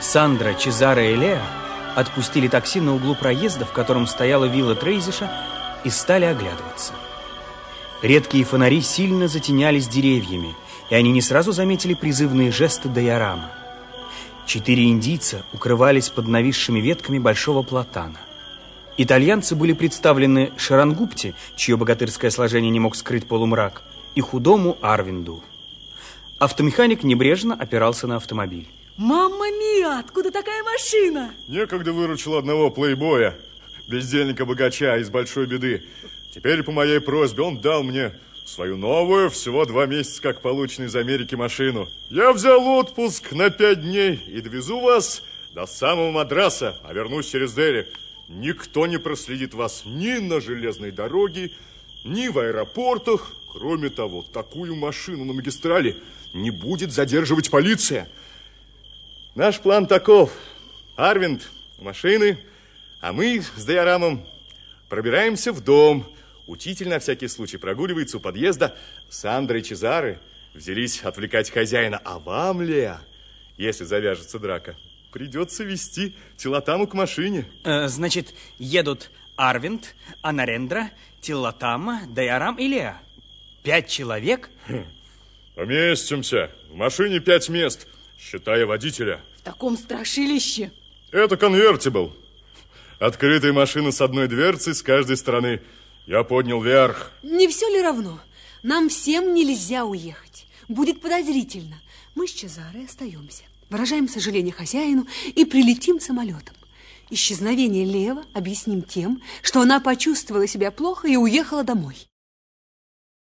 Сандра, Чезаре и Леа отпустили такси на углу проезда, в котором стояла вилла Трейзиша, и стали оглядываться. Редкие фонари сильно затенялись деревьями, и они не сразу заметили призывные жесты Дайорама. 4 индийца укрывались под нависшими ветками большого платана. Итальянцы были представлены Шарангупте, чье богатырское сложение не мог скрыть полумрак, и худому Арвинду. Автомеханик небрежно опирался на автомобиль. Мамма миа, откуда такая машина? Некогда выручил одного плейбоя, бездельника-богача из большой беды. Теперь по моей просьбе он дал мне свою новую, всего 2 месяца как полученную из Америки машину. Я взял отпуск на 5 дней и довезу вас до самого Мадраса, а вернусь через Дели. Никто не проследит вас ни на железной дороге, ни в аэропортах. Кроме того, такую машину на магистрали не будет задерживать полиция. Наш план таков. Арвинд в машины, а мы с Дайорамом пробираемся в дом. Учитель на всякий случай прогуливается у подъезда. Сандра и Чезаре взялись отвлекать хозяина. А вам, Леа, если завяжется драка, придется вести Тилотаму к машине. Значит, едут Арвинд, Анарендра, Тилотама, Дайорам и Леа. 5 человек? Поместимся. В машине 5 мест, считая водителя. В таком страшилище. Это конвертибл. Открытая машина с одной дверцей с каждой стороны. Я поднял вверх. Не все ли равно? Нам всем нельзя уехать. Будет подозрительно. Мы с Чезаре остаемся. Выражаем сожаление хозяину и прилетим самолетом. Исчезновение Лева объясним тем, что она почувствовала себя плохо и уехала домой.